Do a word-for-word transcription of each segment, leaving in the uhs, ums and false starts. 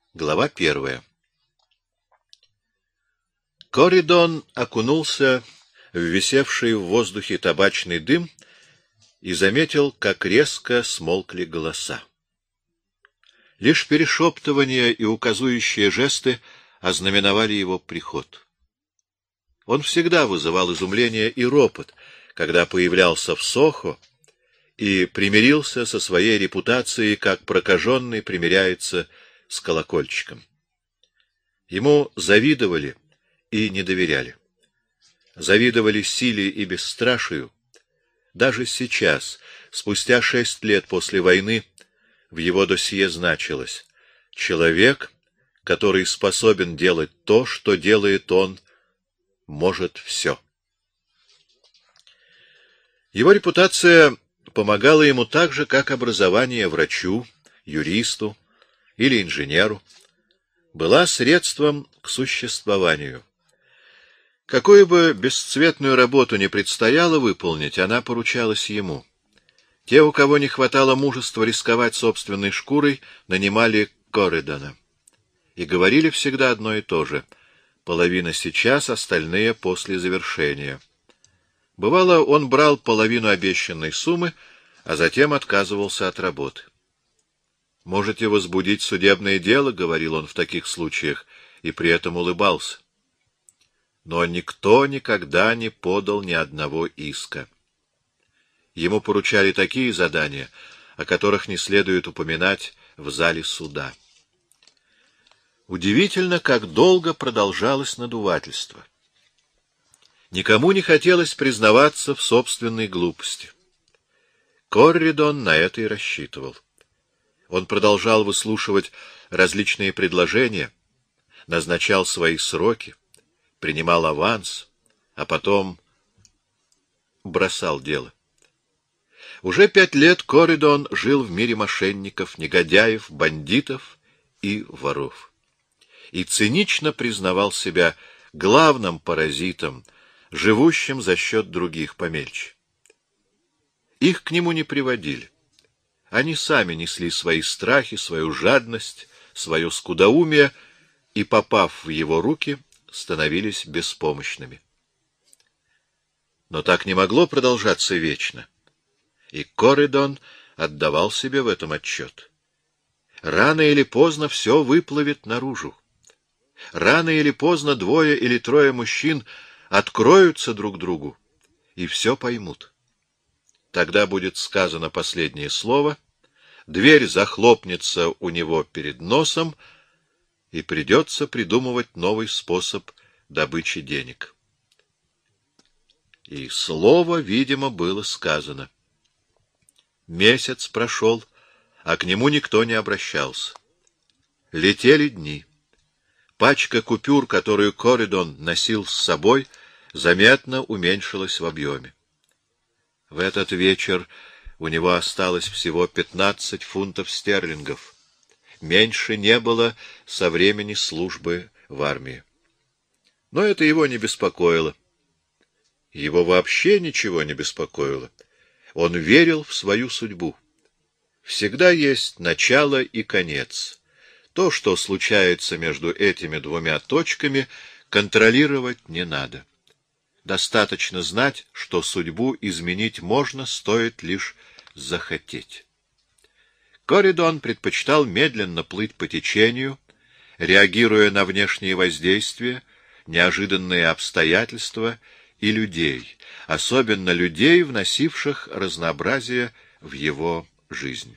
Глава первая. Коридон окунулся в висевший в воздухе табачный дым и заметил, как резко смолкли голоса. Лишь перешептывания и указующие жесты ознаменовали его приход. Он всегда вызывал изумление и ропот, когда появлялся в Сохо и примирился со своей репутацией, как прокаженный примиряется с колокольчиком. Ему завидовали и не доверяли. Завидовали силе и бесстрашию. Даже сейчас, спустя шесть лет после войны, в его досье значилось: человек, который способен делать то, что делает он, может все. Его репутация помогала ему так же, как образование врачу, юристу или инженеру, была средством к существованию. Какую бы бесцветную работу ни предстояло выполнить, она поручалась ему. Те, у кого не хватало мужества рисковать собственной шкурой, нанимали Коридона. И говорили всегда одно и то же: половина сейчас, остальные после завершения. Бывало, он брал половину обещанной суммы, а затем отказывался от работы. «Можете возбудить судебное дело», — говорил он в таких случаях, и при этом улыбался. Но никто никогда не подал ни одного иска. Ему поручали такие задания, о которых не следует упоминать в зале суда. Удивительно, как долго продолжалось надувательство. Никому не хотелось признаваться в собственной глупости. Коридон на это и рассчитывал. Он продолжал выслушивать различные предложения, назначал свои сроки, принимал аванс, а потом бросал дело. Уже пять лет Коридон жил в мире мошенников, негодяев, бандитов и воров. И цинично признавал себя главным паразитом, живущим за счет других помельче. Их к нему не приводили. Они сами несли свои страхи, свою жадность, свое скудоумие и, попав в его руки, становились беспомощными. Но так не могло продолжаться вечно. И Коридон отдавал себе в этом отчет. Рано или поздно все выплывет наружу. Рано или поздно двое или трое мужчин откроются друг другу и все поймут. Тогда будет сказано последнее слово, дверь захлопнется у него перед носом, и придется придумывать новый способ добычи денег. И слово, видимо, было сказано. Месяц прошел, а к нему никто не обращался. Летели дни. Пачка купюр, которую Коридон носил с собой, заметно уменьшилась в объеме. В этот вечер у него осталось всего пятнадцать фунтов стерлингов. Меньше не было со времени службы в армии. Но это его не беспокоило. Его вообще ничего не беспокоило. Он верил в свою судьбу. Всегда есть начало и конец. То, что случается между этими двумя точками, контролировать не надо. Достаточно знать, что судьбу изменить можно, стоит лишь захотеть. Коридон предпочитал медленно плыть по течению, реагируя на внешние воздействия, неожиданные обстоятельства и людей, особенно людей, вносивших разнообразие в его жизнь.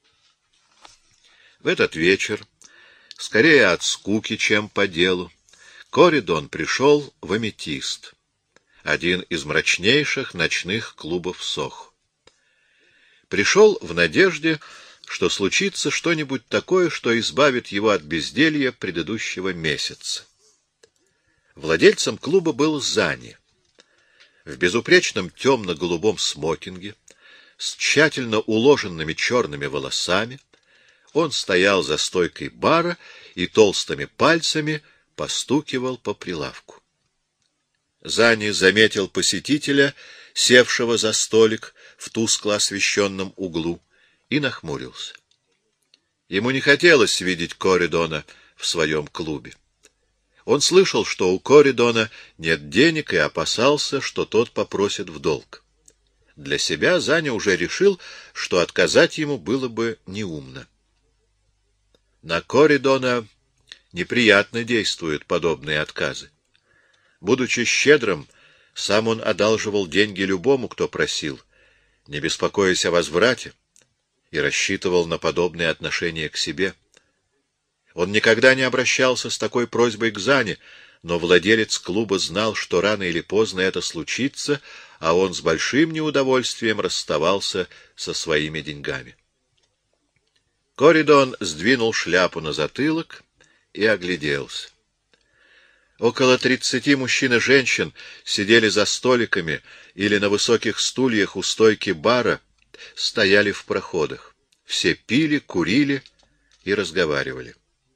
В этот вечер, скорее от скуки, чем по делу, Коридон пришел в Аметист, один из мрачнейших ночных клубов Сохо. Пришел в надежде, что случится что-нибудь такое, что избавит его от безделья предыдущего месяца. Владельцем клуба был Зани. В безупречном темно-голубом смокинге, с тщательно уложенными черными волосами, он стоял за стойкой бара и толстыми пальцами постукивал по прилавку. Зани заметил посетителя, севшего за столик в тускло освещенном углу, и нахмурился. Ему не хотелось видеть Коридона в своем клубе. Он слышал, что у Коридона нет денег, и опасался, что тот попросит в долг. Для себя Заня уже решил, что отказать ему было бы неумно. На Коридона неприятно действуют подобные отказы. Будучи щедрым, сам он одалживал деньги любому, кто просил, не беспокоясь о возврате, и рассчитывал на подобное отношение к себе. Он никогда не обращался с такой просьбой к Зане, но владелец клуба знал, что рано или поздно это случится, а он с большим неудовольствием расставался со своими деньгами. Коридон сдвинул шляпу на затылок и огляделся. Около тридцати мужчин и женщин сидели за столиками или на высоких стульях у стойки бара, стояли в проходах. Все пили, курили и разговаривали.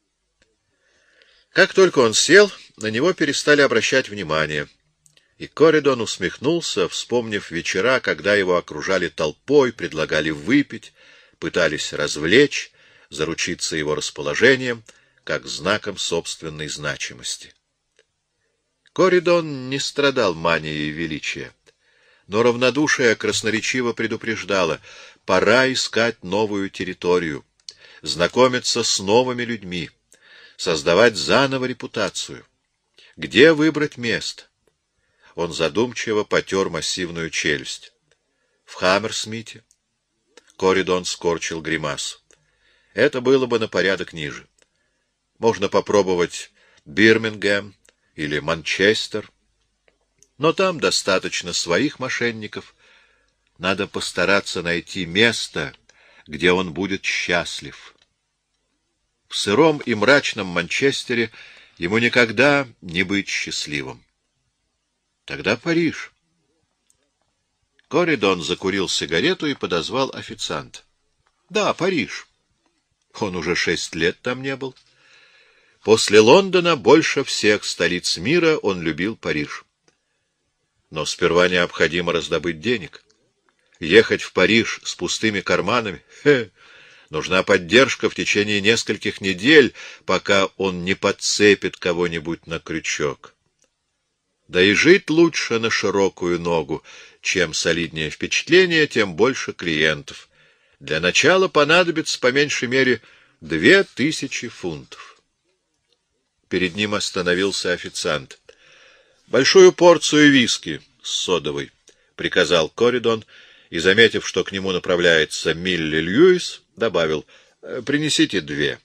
Как только он сел, на него перестали обращать внимание, и Коридон усмехнулся, вспомнив вечера, когда его окружали толпой, предлагали выпить, пытались развлечь, заручиться его расположением, как знаком собственной значимости. Коридон не страдал манией величия, но равнодушие красноречиво предупреждало: пора искать новую территорию, знакомиться с новыми людьми, создавать заново репутацию. Где выбрать место? Он задумчиво потер массивную челюсть. В Хаммерсмите. Коридон скорчил гримасу. Это было бы на порядок ниже. Можно попробовать Бирмингем или Манчестер. Но там достаточно своих мошенников. Надо постараться найти место, где он будет счастлив. В сыром и мрачном Манчестере ему никогда не быть счастливым. Тогда Париж. Коридон закурил сигарету и подозвал официанта. Да, Париж. Он уже шесть лет там не был. После Лондона больше всех столиц мира он любил Париж. Но сперва необходимо раздобыть денег. Ехать в Париж с пустыми карманами — хе, нужна поддержка в течение нескольких недель, пока он не подцепит кого-нибудь на крючок. Да и жить лучше на широкую ногу. Чем солиднее впечатление, тем больше клиентов. Для начала понадобится по меньшей мере две тысячи фунтов. Перед ним остановился официант. Большую порцию виски с содовой, приказал Коридон, и, заметив, что к нему направляется Милли Льюис, добавил: принесите две.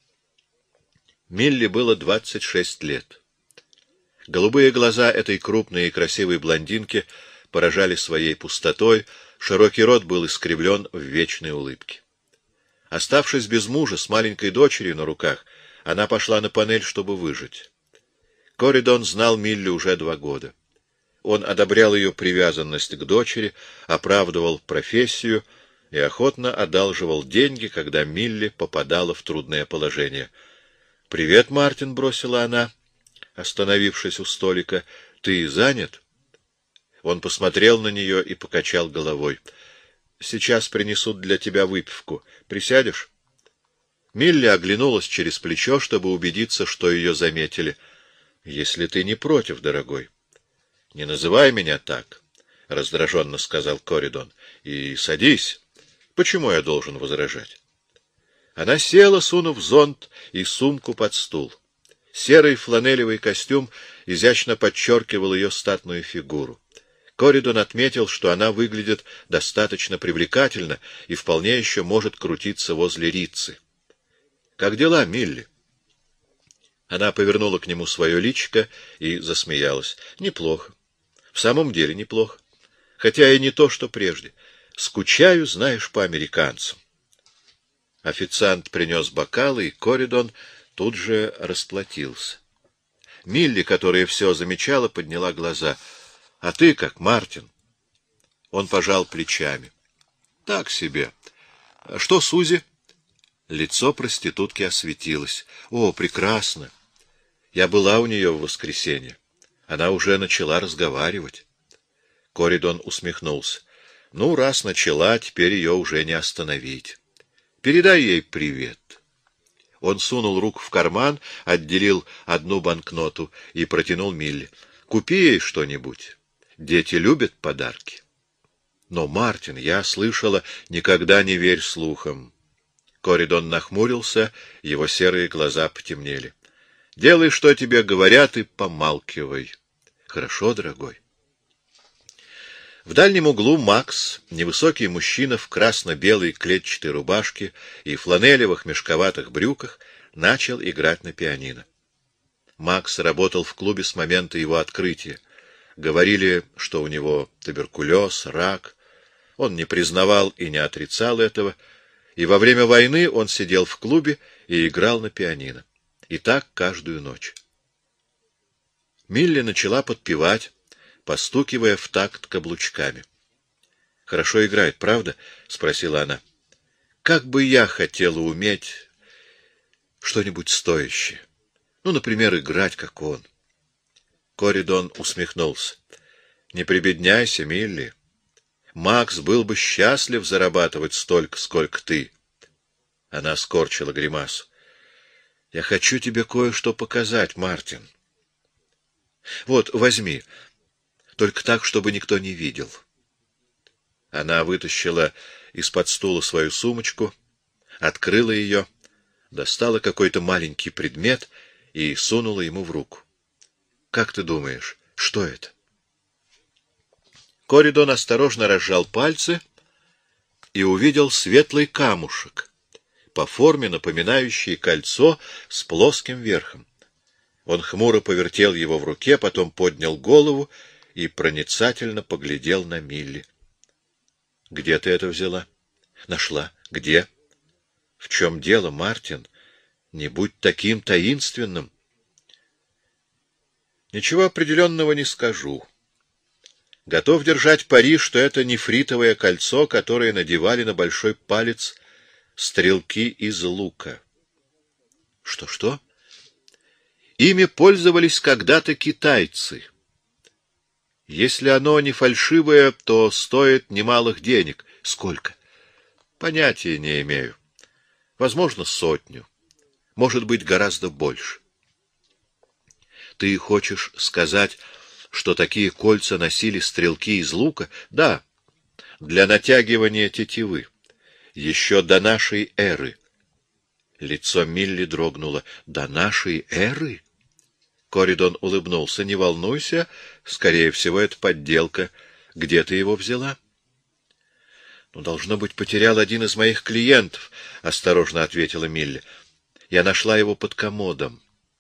Милли было двадцать шесть лет. Голубые глаза этой крупной и красивой блондинки поражали своей пустотой, широкий рот был искривлен в вечной улыбке. Оставшись без мужа, с маленькой дочерью на руках, она пошла на панель, чтобы выжить. Коридон знал Милли уже два года. Он одобрял ее привязанность к дочери, оправдывал профессию и охотно одалживал деньги, когда Милли попадала в трудное положение. — Привет, Мартин, — бросила она, остановившись у столика. — Ты занят? Он посмотрел на нее и покачал головой. — Сейчас принесут для тебя выпивку. Присядешь? Милли оглянулась через плечо, чтобы убедиться, что ее заметили. — Если ты не против, дорогой. — Не называй меня так, — раздраженно сказал Коридон. — И садись. Почему я должен возражать? Она села, сунув зонт и сумку под стул. Серый фланелевый костюм изящно подчеркивал ее статную фигуру. Коридон отметил, что она выглядит достаточно привлекательно и вполне еще может крутиться возле Рицы. — Как дела, Милли? Она повернула к нему свое личико и засмеялась. — Неплохо. В самом деле неплохо. Хотя и не то, что прежде. Скучаю, знаешь, по американцам. Официант принес бокалы, и Коридон тут же расплатился. Милли, которая все замечала, подняла глаза. — А ты как, Мартин? Он пожал плечами. — Так себе. — Что, Сузи? Лицо проститутки осветилось. — О, прекрасно! Я была у нее в воскресенье. Она уже начала разговаривать. Коридон усмехнулся. — Ну, раз начала, теперь ее уже не остановить. Передай ей привет. Он сунул руку в карман, отделил одну банкноту и протянул Милли. — Купи ей что-нибудь. Дети любят подарки. — Но, Мартин, я слышала, никогда не верь слухам. Коридон нахмурился, его серые глаза потемнели. — Делай, что тебе говорят, и помалкивай. — Хорошо, дорогой. В дальнем углу Макс, невысокий мужчина в красно-белой клетчатой рубашке и фланелевых мешковатых брюках, начал играть на пианино. Макс работал в клубе с момента его открытия. Говорили, что у него туберкулез, рак. Он не признавал и не отрицал этого, и во время войны он сидел в клубе и играл на пианино. И так каждую ночь. Милли начала подпевать, постукивая в такт каблучками. — Хорошо играет, правда? — спросила она. — Как бы я хотела уметь что-нибудь стоящее. Ну, например, играть, как он. Коридон усмехнулся. — Не прибедняйся, Милли. Макс был бы счастлив зарабатывать столько, сколько ты. Она скорчила гримасу. — Я хочу тебе кое-что показать, Мартин. Вот, возьми. Только так, чтобы никто не видел. Она вытащила из-под стула свою сумочку, открыла ее, достала какой-то маленький предмет и сунула ему в руку. — Как ты думаешь, что это? Коридон осторожно разжал пальцы и увидел светлый камушек, по форме напоминающий кольцо с плоским верхом. Он хмуро повертел его в руке, потом поднял голову и проницательно поглядел на Милли. — Где ты это взяла? — Нашла. — Где? — В чем дело, Мартин? Не будь таким таинственным. — Ничего определенного не скажу. Готов держать пари, что это нефритовое кольцо, которое надевали на большой палец стрелки из лука. — Что-что? — Ими пользовались когда-то китайцы. Если оно не фальшивое, то стоит немалых денег. Сколько? Понятия не имею. Возможно, сотню. Может быть, гораздо больше. Ты хочешь сказать, что такие кольца носили стрелки из лука? Да, для натягивания тетивы. Еще до нашей эры. Лицо Милли дрогнуло. До нашей эры? Коридон улыбнулся. — Не волнуйся, скорее всего, это подделка. Где ты его взяла? — Ну, должно быть, потерял один из моих клиентов, — осторожно ответила Милли. — Я нашла его под комодом.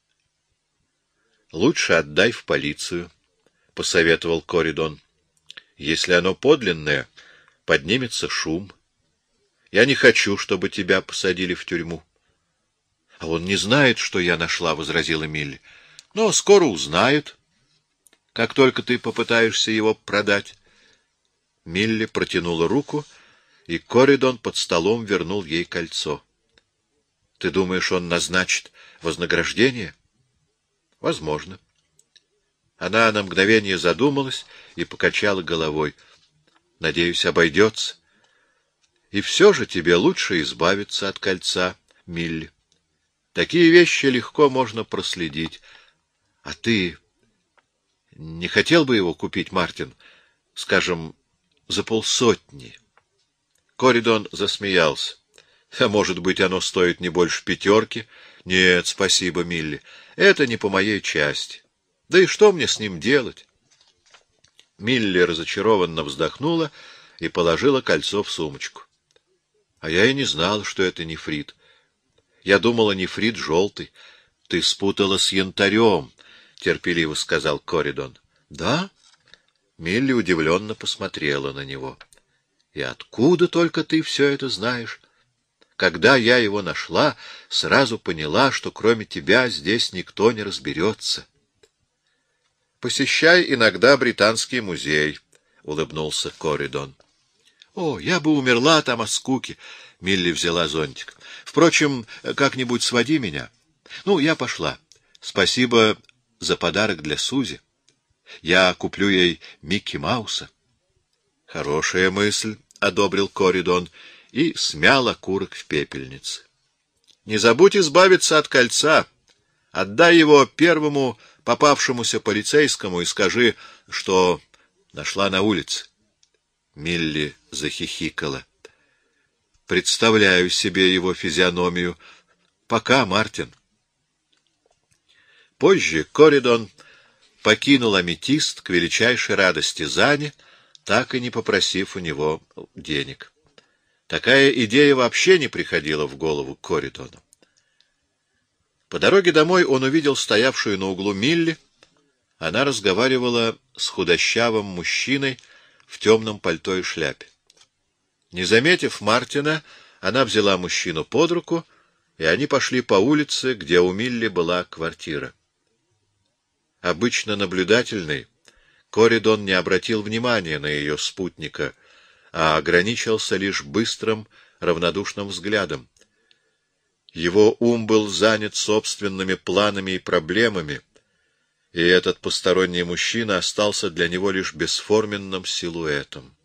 — Лучше отдай в полицию, — посоветовал Коридон. — Если оно подлинное, поднимется шум. Я не хочу, чтобы тебя посадили в тюрьму. — А он не знает, что я нашла, — возразила Милли. — Но скоро узнают, как только ты попытаешься его продать. Милли протянула руку, и Коридон под столом вернул ей кольцо. — Ты думаешь, он назначит вознаграждение? — Возможно. Она на мгновение задумалась и покачала головой. — Надеюсь, обойдется. — И все же тебе лучше избавиться от кольца, Милли. Такие вещи легко можно проследить. А ты не хотел бы его купить, Мартин? Скажем, за полсотни? Коридон засмеялся. А может быть, оно стоит не больше пятерки? Нет, спасибо, Милли. Это не по моей части. Да и что мне с ним делать? Милли разочарованно вздохнула и положила кольцо в сумочку. А я и не знал, что это нефрит. Я думала, нефрит желтый. Ты спутала с янтарем, — терпеливо сказал Коридон. — Да? Милли удивленно посмотрела на него. — И откуда только ты все это знаешь? Когда я его нашла, сразу поняла, что кроме тебя здесь никто не разберется. — Посещай иногда Британский музей, — улыбнулся Коридон. — О, я бы умерла там от скуки. Милли взяла зонтик. — Впрочем, как-нибудь своди меня. Ну, я пошла. Спасибо за подарок для Сузи. Я куплю ей Микки Мауса. — Хорошая мысль, — одобрил Коридон и смял окурок в пепельнице. Не забудь избавиться от кольца. Отдай его первому попавшемуся полицейскому и скажи, что нашла на улице. Милли захихикала. Представляю себе его физиономию. Пока, Мартин. Позже Коридон покинул аметист к величайшей радости Зани, так и не попросив у него денег. Такая идея вообще не приходила в голову Коридону. По дороге домой он увидел стоявшую на углу Милли. Она разговаривала с худощавым мужчиной в темном пальто и шляпе. Не заметив Мартина, она взяла мужчину под руку, и они пошли по улице, где у Милли была квартира. Обычно наблюдательный, Коридон не обратил внимания на ее спутника, а ограничился лишь быстрым, равнодушным взглядом. Его ум был занят собственными планами и проблемами, и этот посторонний мужчина остался для него лишь бесформенным силуэтом.